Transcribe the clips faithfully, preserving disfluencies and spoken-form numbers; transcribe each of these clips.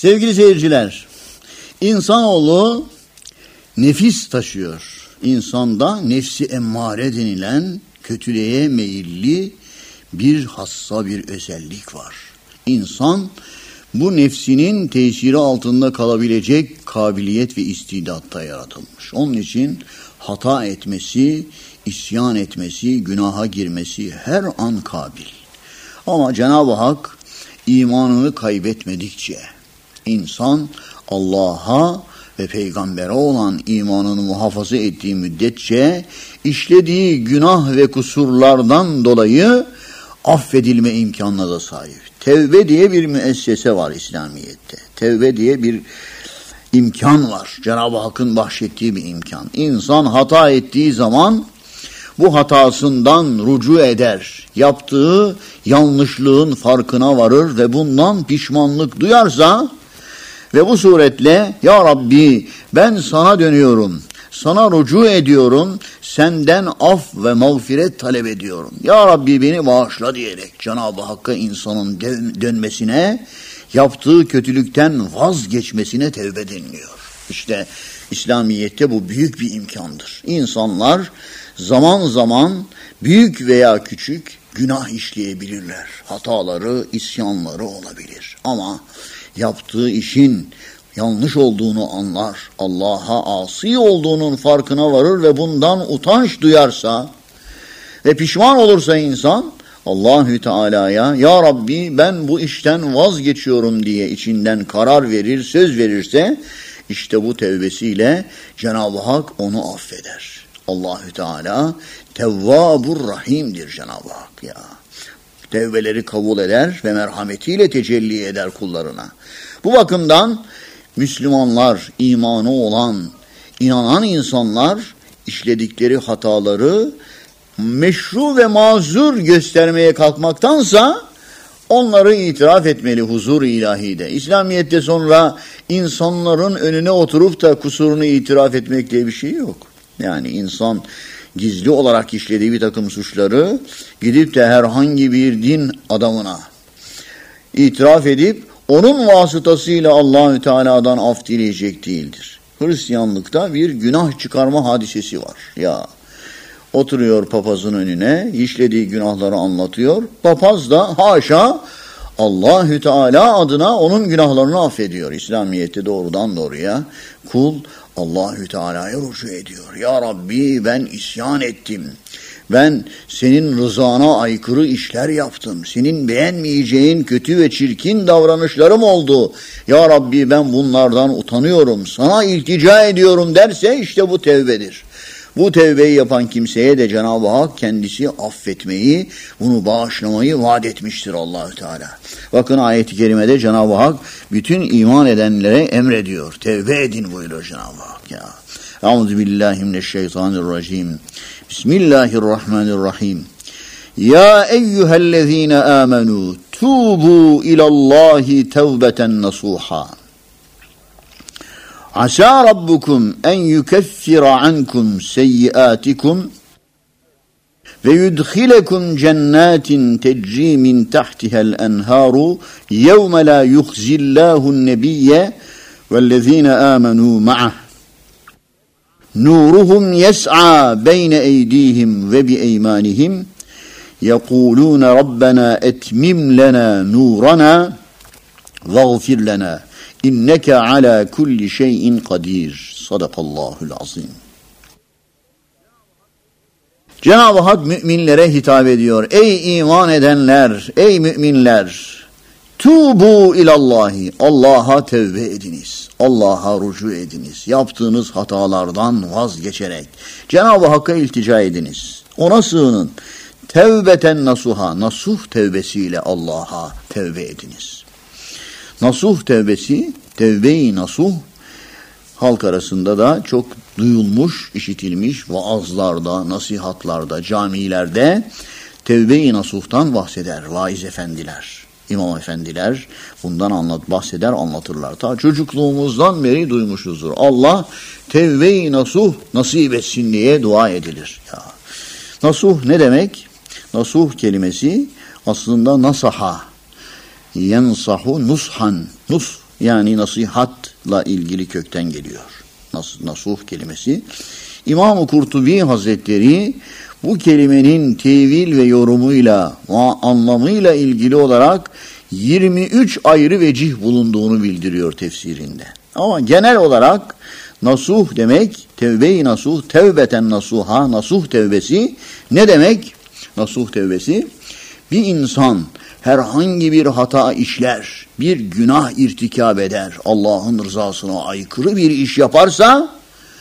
Sevgili seyirciler, insanoğlu nefis taşıyor. İnsanda nefsi emmare denilen kötülüğe meyilli bir hassa bir özellik var. İnsan bu nefsinin tesiri altında kalabilecek kabiliyet ve istidatta yaratılmış. Onun için hata etmesi, isyan etmesi, günaha girmesi her an kabil. Ama Cenab-ı Hak imanını kaybetmedikçe, insan Allah'a ve peygambere olan imanını muhafaza ettiği müddetçe işlediği günah ve kusurlardan dolayı affedilme imkanına da sahip. Tevbe diye bir müessese var İslamiyet'te. Tevbe diye bir imkan var. Cenab-ı Hakk'ın bahşettiği bir imkan. İnsan hata ettiği zaman bu hatasından rucu eder. Yaptığı yanlışlığın farkına varır ve bundan pişmanlık duyarsa ve bu suretle ya Rabbi ben sana dönüyorum, sana rucu ediyorum, senden af ve mağfiret talep ediyorum. Ya Rabbi beni bağışla diyerek Cenab-ı Hakk'a insanın dönmesine, yaptığı kötülükten vazgeçmesine tevbe deniliyor. İşte İslamiyet'te bu büyük bir imkandır. İnsanlar zaman zaman büyük veya küçük günah işleyebilirler. Hataları, isyanları olabilir. Ama yaptığı işin yanlış olduğunu anlar, Allah'a asi olduğunun farkına varır ve bundan utanç duyarsa ve pişman olursa insan Allahü Teala'ya ya Rabbi ben bu işten vazgeçiyorum diye içinden karar verir, söz verirse işte bu tevbesiyle Cenab-ı Hak onu affeder. Allahü Teala Tevvabur Rahim'dir Cenab-ı Hak ya. Tevbeleri kabul eder ve merhametiyle tecelli eder kullarına. Bu bakımdan Müslümanlar, imanı olan, inanan insanlar işledikleri hataları meşru ve mazur göstermeye kalkmaktansa onları itiraf etmeli huzur-u ilahide. İslamiyet'te sonra insanların önüne oturup da kusurunu itiraf etmek diye bir şey yok. Yani insan gizli olarak işlediği bir takım suçları gidip de herhangi bir din adamına itiraf edip onun vasıtasıyla Allahü Teala'dan af dileyecek değildir. Hristiyanlıkta bir günah çıkarma hadisesi var. Ya oturuyor papazın önüne, işlediği günahları anlatıyor. Papaz da haşa Allahü Teala adına onun günahlarını affediyor. İslamiyet'te doğrudan doğruya kul Allahü Teala'ya rucu ediyor. Ya Rabbi ben isyan ettim. Ben senin rızana aykırı işler yaptım. Senin beğenmeyeceğin kötü ve çirkin davranışlarım oldu. Ya Rabbi ben bunlardan utanıyorum. Sana iltica ediyorum derse işte bu tevbedir. Bu tevbeyi yapan kimseye de Cenab-ı Hak kendisi affetmeyi, bunu bağışlamayı vaat etmiştir Allahü Teala. Bakın ayet-i kerimede Cenab-ı Hak bütün iman edenlere emrediyor. Tevbe edin buyuruyor Cenab-ı Hak ya. Euzubillahimineşşeytanirracim. Bismillahirrahmanirrahim. Ya eyyühellezine amenu tubu ilallahi tevbeten nasuha. Asa rabbukum en yukeffira ankum seyyiatikum ve yudkhilekum cennetin tecri min tahtiha'l enharu yevme la yukhzillahun nebiyye vellezine amenu ma'ah nuruhum yes'a beyne eydihim ve bi eymanihim yekulune rabbena etmim lena nurana vaghfir lena İnneke ala kulli şeyin kadir. Sadakallahul azim. Cenab-ı Hak müminlere hitap ediyor. Ey iman edenler, ey müminler, tubu ilallahi. Allah'a tevbe ediniz. Allah'a rucu ediniz. Yaptığınız hatalardan vazgeçerek Cenab-ı Hakk'a iltica ediniz. Ona sığının. Tevbeten nasuha. Nasuh tevbesiyle Allah'a tevbe ediniz. Nasuh tevbesi, tevbe-i nasuh halk arasında da çok duyulmuş, işitilmiş vaazlarda, nasihatlarda, camilerde tevbe-i nasuhtan bahseder vaiz efendiler, imam efendiler bundan anlat, bahseder, anlatırlar. Ta çocukluğumuzdan beri duymuşuzdur. Allah tevbe-i nasuh nasip etsin diye dua edilir. Ya. Nasuh ne demek? Nasuh kelimesi aslında nasaha, yensahu nushan, nus yani nasihatla ilgili kökten geliyor. Nas, nasuh kelimesi. İmam-ı Kurtubi Hazretleri bu kelimenin tevil ve yorumuyla, anlamıyla ilgili olarak yirmi üç ayrı vecih bulunduğunu bildiriyor tefsirinde. Ama genel olarak nasuh demek, tevbe-i nasuh, tevbeten nasuha, nasuh tevbesi ne demek? Nasuh tevbesi, bir insan herhangi bir hata işler, bir günah irtikab eder, Allah'ın rızasına aykırı bir iş yaparsa,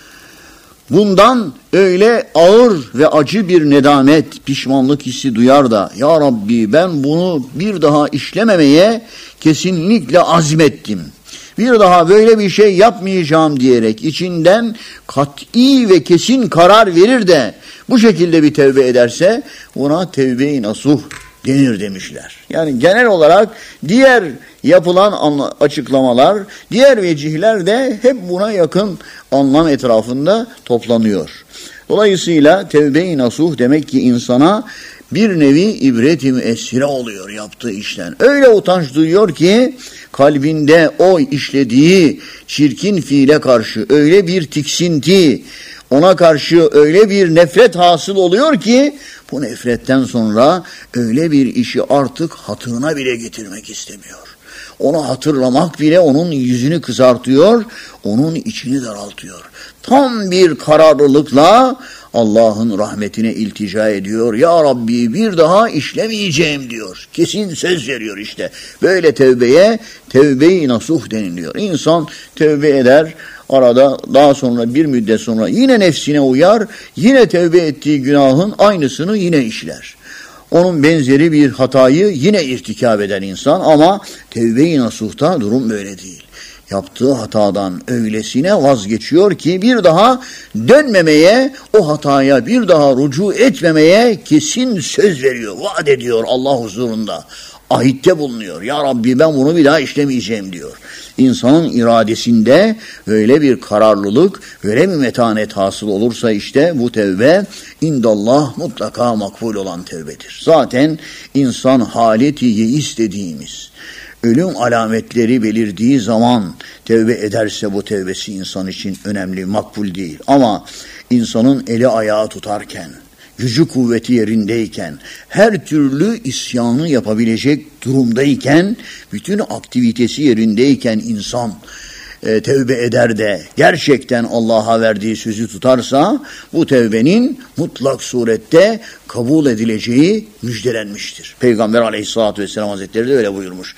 bundan öyle ağır ve acı bir nedamet, pişmanlık hissi duyar da, ya Rabbi ben bunu bir daha işlememeye kesinlikle azmettim. Bir daha böyle bir şey yapmayacağım diyerek içinden kat'i ve kesin karar verir de bu şekilde bir tevbe ederse buna tevbe-i nasuh denir demişler. Yani genel olarak diğer yapılan açıklamalar, diğer vecihler de hep buna yakın anlam etrafında toplanıyor. Dolayısıyla tevbe-i nasuh demek ki insana bir nevi ibret-i müessire oluyor yaptığı işten. Öyle utanç duyuyor ki kalbinde o işlediği çirkin fiile karşı öyle bir tiksinti, ona karşı öyle bir nefret hasıl oluyor ki bu nefretten sonra öyle bir işi artık hatırına bile getirmek istemiyor. Onu hatırlamak bile onun yüzünü kızartıyor, onun içini daraltıyor. Tam bir kararlılıkla Allah'ın rahmetine iltica ediyor. Ya Rabbi bir daha işlemeyeceğim diyor. Kesin söz veriyor işte. Böyle tevbeye tevbe-i nasuh deniliyor. İnsan tevbe eder, arada daha sonra bir müddet sonra yine nefsine uyar, yine tevbe ettiği günahın aynısını yine işler. Onun benzeri bir hatayı yine irtikab eden insan ama tevbe-i nasuhta durum böyle değil. Yaptığı hatadan öylesine vazgeçiyor ki bir daha dönmemeye, o hataya bir daha rücu etmemeye kesin söz veriyor, vaat ediyor Allah huzurunda. Ahitte bulunuyor. Ya Rabbi ben bunu bir daha işlemeyeceğim diyor. İnsanın iradesinde öyle bir kararlılık, öyle bir metanet hasıl olursa işte bu tevbe indallah mutlaka makbul olan tevbedir. Zaten insan haleti yeis dediğimiz ölüm alametleri belirdiği zaman tevbe ederse bu tevbesi insan için önemli, makbul değil. Ama insanın eli ayağı tutarken, gücü kuvveti yerindeyken, her türlü isyanı yapabilecek durumdayken, bütün aktivitesi yerindeyken insan e, tevbe eder de gerçekten Allah'a verdiği sözü tutarsa bu tevbenin mutlak surette kabul edileceği müjdelenmiştir. Peygamber Aleyhisselatü Vesselam Hazretleri de öyle buyurmuş.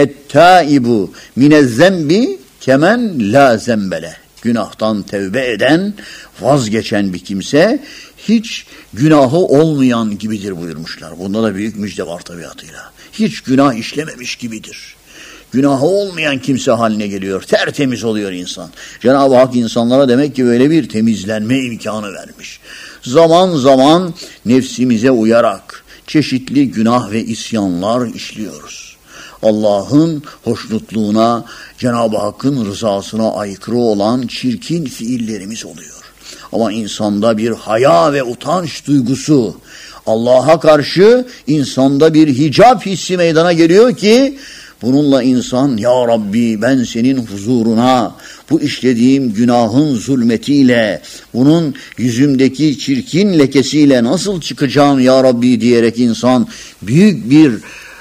Et-taibu minezzembi kemen la zembele. Günahtan tevbe eden, vazgeçen bir kimse hiç günahı olmayan gibidir buyurmuşlar. Bunda da büyük müjde var tabiatıyla. Hiç günah işlememiş gibidir. Günahı olmayan kimse haline geliyor. Tertemiz oluyor insan. Cenab-ı Hak insanlara demek ki böyle bir temizlenme imkanı vermiş. Zaman zaman nefsimize uyarak çeşitli günah ve isyanlar işliyoruz. Allah'ın hoşnutluğuna, Cenab-ı Hakk'ın rızasına aykırı olan çirkin fiillerimiz oluyor. Ama insanda bir haya ve utanç duygusu, Allah'a karşı insanda bir hicap hissi meydana geliyor ki, bununla insan ya Rabbi ben senin huzuruna bu işlediğim günahın zulmetiyle, bunun yüzümdeki çirkin lekesiyle nasıl çıkacağım ya Rabbi diyerek insan büyük bir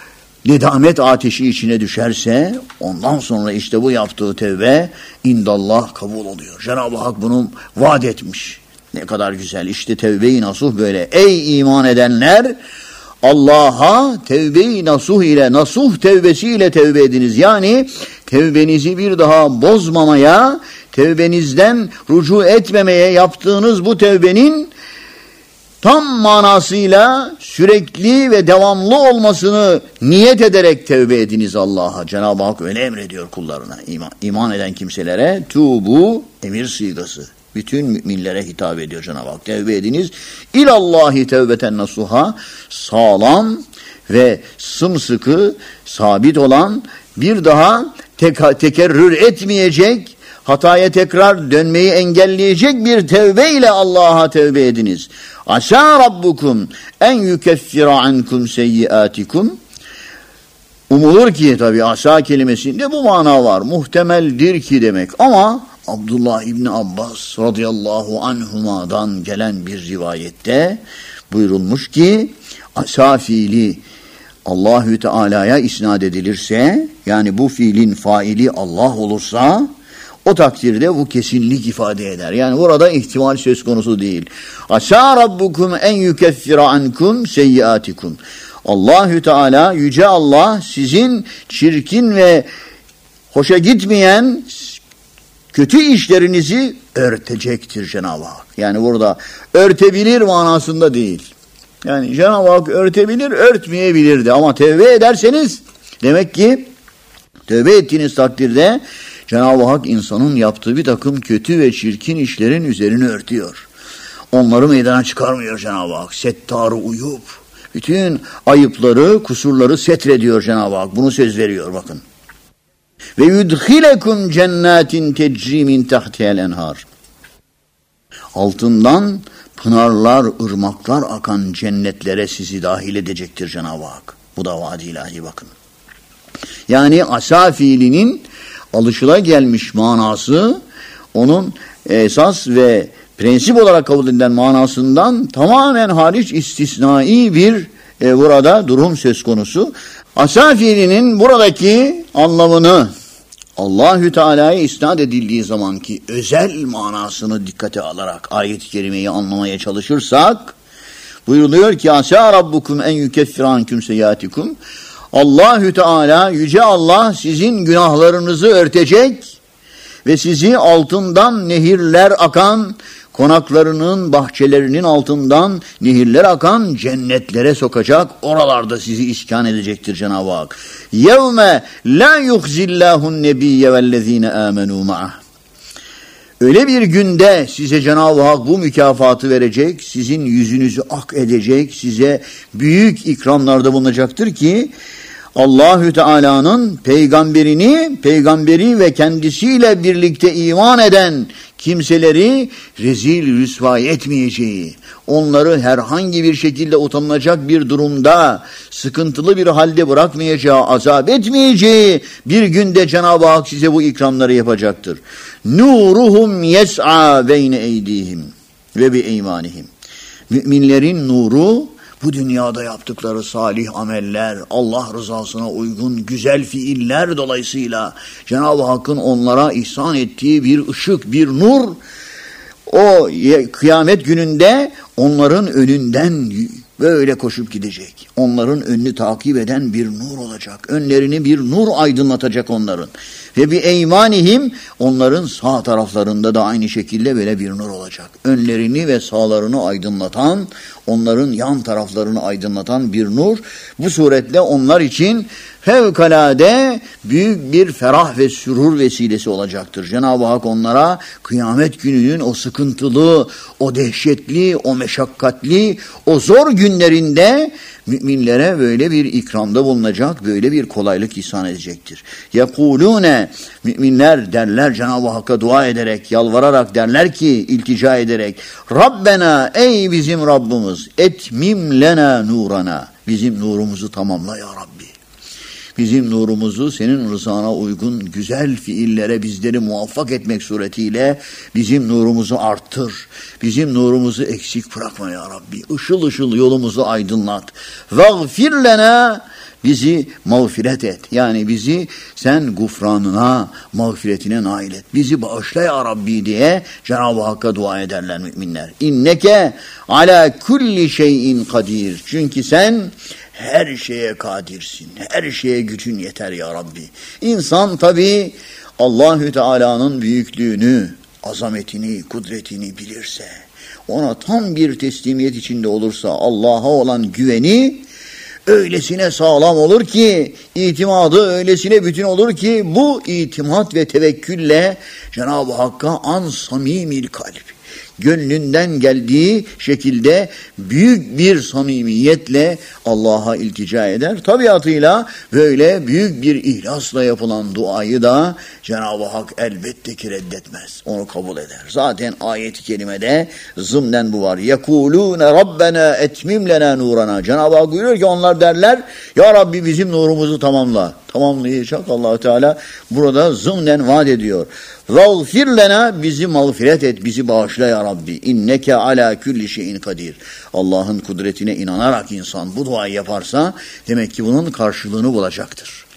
nedamet ateşi içine düşerse ondan sonra işte bu yaptığı tevbe indallah kabul oluyor. Cenab-ı Hak bunu vaat etmiş. Ne kadar güzel. İşte tevbe-i nasuh böyle. Ey iman edenler, Allah'a tevbe-i nasuh ile, nasuh tevbesiyle tevbe ediniz. Yani tevbenizi bir daha bozmamaya, tevbenizden rücu etmemeye yaptığınız bu tevbenin tam manasıyla sürekli ve devamlı olmasını niyet ederek tevbe ediniz Allah'a. Cenab-ı Hak öyle emrediyor kullarına. İman, iman eden kimselere tuğbu emir sigası. Bütün müminlere hitap ediyor Cenab-ı Hak. Tevbe ediniz. İlallahi tevbeten nasuha, sağlam ve sımsıkı sabit olan, bir daha tek- tekerrür etmeyecek, hataya tekrar dönmeyi engelleyecek bir tevbe ile Allah'a tevbe ediniz. Asa rabbukum en yukeffira ankum seyyiatikum Umulur ki tabi asa kelimesinde bu mana var. Muhtemeldir ki demek. Ama Abdullah İbni Abbas radıyallahu anhuma'dan gelen bir rivayette buyurulmuş ki asa fiili Allahü Teala'ya isnat edilirse, yani bu fiilin faili Allah olursa, o takdirde bu kesinlik ifade eder. Yani burada ihtimal söz konusu değil. Asa rabbukum en yukeffira ankum seyyiatikum. Allahü Teala, yüce Allah sizin çirkin ve hoşa gitmeyen kötü işlerinizi örtecektir Cenab-ı Hak. Yani burada örtebilir manasında değil. Yani Cenab-ı Hak örtebilir, örtmeyebilir de. Ama tevbe ederseniz, demek ki tevbe ettiğiniz takdirde Cenab-ı Hak insanın yaptığı bir takım kötü ve çirkin işlerin üzerini örtüyor. Onları meydana çıkarmıyor Cenab-ı Hak. Settar-ı uyub. Bütün ayıpları, kusurları setrediyor Cenab-ı Hak. Bunu söz veriyor bakın. Ve yudhilekum cennetin tecri min tahtiha'l enhar. Altından pınarlar, ırmaklar akan cennetlere sizi dahil edecektir Cenab-ı Hak. Bu da vaad-i ilahi bakın. Yani asa fiilinin alışılagelmiş manası, onun esas ve prensip olarak kabul edilen manasından tamamen hariç istisnai bir e, burada durum söz konusu. Asa fiilinin buradaki anlamını Allahü Teala'ya isnat edildiği zamanki özel manasını dikkate alarak ayet-i kerimeyi anlamaya çalışırsak, buyuruluyor ki asa rabbukum en yukeffira ankum seyyiatikum. Allahü Teala, yüce Allah sizin günahlarınızı örtecek ve sizi altından nehirler akan, konaklarının, bahçelerinin altından nehirler akan cennetlere sokacak, oralarda sizi iskan edecektir Cenab-ı Hak. Yevme la yuhzillahun nebiyye vellezine amenu ma'ah. Öyle bir günde size Cenab-ı Hak bu mükafatı verecek, sizin yüzünüzü ak edecek, size büyük ikramlarda bulunacaktır ki, Allahü Teala'nın peygamberini, peygamberi ve kendisiyle birlikte iman eden kimseleri rezil rüsva etmeyeceği, onları herhangi bir şekilde utanılacak bir durumda, sıkıntılı bir halde bırakmayacağı, azap etmeyeceği bir günde Cenab-ı Hak size bu ikramları yapacaktır. Nuruhum yes'a beyne eydihim ve bi eymanihim. Müminlerin nuru, bu dünyada yaptıkları salih ameller, Allah rızasına uygun güzel fiiller dolayısıyla Cenab-ı Hakk'ın onlara ihsan ettiği bir ışık, bir nur, o kıyamet gününde onların önünden böyle koşup gidecek. Onların önünü takip eden bir nur olacak. Önlerini bir nur aydınlatacak onların. Ve bir eymanihim, onların sağ taraflarında da aynı şekilde böyle bir nur olacak. Önlerini ve sağlarını aydınlatan, onların yan taraflarını aydınlatan bir nur. Bu suretle onlar için fevkalade büyük bir ferah ve sürur vesilesi olacaktır. Cenab-ı Hak onlara kıyamet gününün o sıkıntılı, o dehşetli, o meşakkatli, o zor günlerinde müminlere böyle bir ikramda bulunacak, böyle bir kolaylık ihsan edecektir. Yekulune, müminler derler Cenab-ı Hakk'a dua ederek, yalvararak derler ki, iltica ederek, Rabbena, ey bizim Rabbimiz, etmim lena nurana, bizim nurumuzu tamamla ya Rabbi. Bizim nurumuzu senin rızana uygun güzel fiillere bizleri muvaffak etmek suretiyle bizim nurumuzu arttır. Bizim nurumuzu eksik bırakma ya Rabbi. Işıl ışıl yolumuzu aydınlat. Vagfir lena, bizi mağfiret et. Yani bizi sen gufranına, mağfiretine nail et. Bizi bağışla ya Rabbi diye Cenab-ı Hakk'a dua ederler müminler. İnneke ala kulli şeyin kadir. Çünkü sen her şeye kadirsin. Her şeye gücün yeter ya Rabbi. İnsan tabii Allahü Teala'nın büyüklüğünü, azametini, kudretini bilirse, ona tam bir teslimiyet içinde olursa, Allah'a olan güveni öylesine sağlam olur ki, itimadı öylesine bütün olur ki, bu itimat ve tevekkülle Cenab-ı Hakk'a an samimil kalp, gönlünden geldiği şekilde büyük bir samimiyetle Allah'a iltica eder. Tabiatıyla böyle büyük bir ihlasla yapılan duayı da Cenab-ı Hak elbette ki reddetmez. Onu kabul eder. Zaten ayet-i kerimede zımnen bu var. يَكُولُونَ رَبَّنَا اَتْمِمْ لَنَا نُورَنَا. Cenab-ı Hak buyuruyor ki onlar derler, Ya Rabbi bizim nurumuzu tamamla. Tamamlayacak Allah-u Teala burada zımnen vaat ediyor. Rağfir lena, bizi mağfiret et, bizi bağışla ya Rabbi. İnneke ala külli şeyin kadir. Allah'ın kudretine inanarak insan bu duayı yaparsa demek ki bunun karşılığını bulacaktır.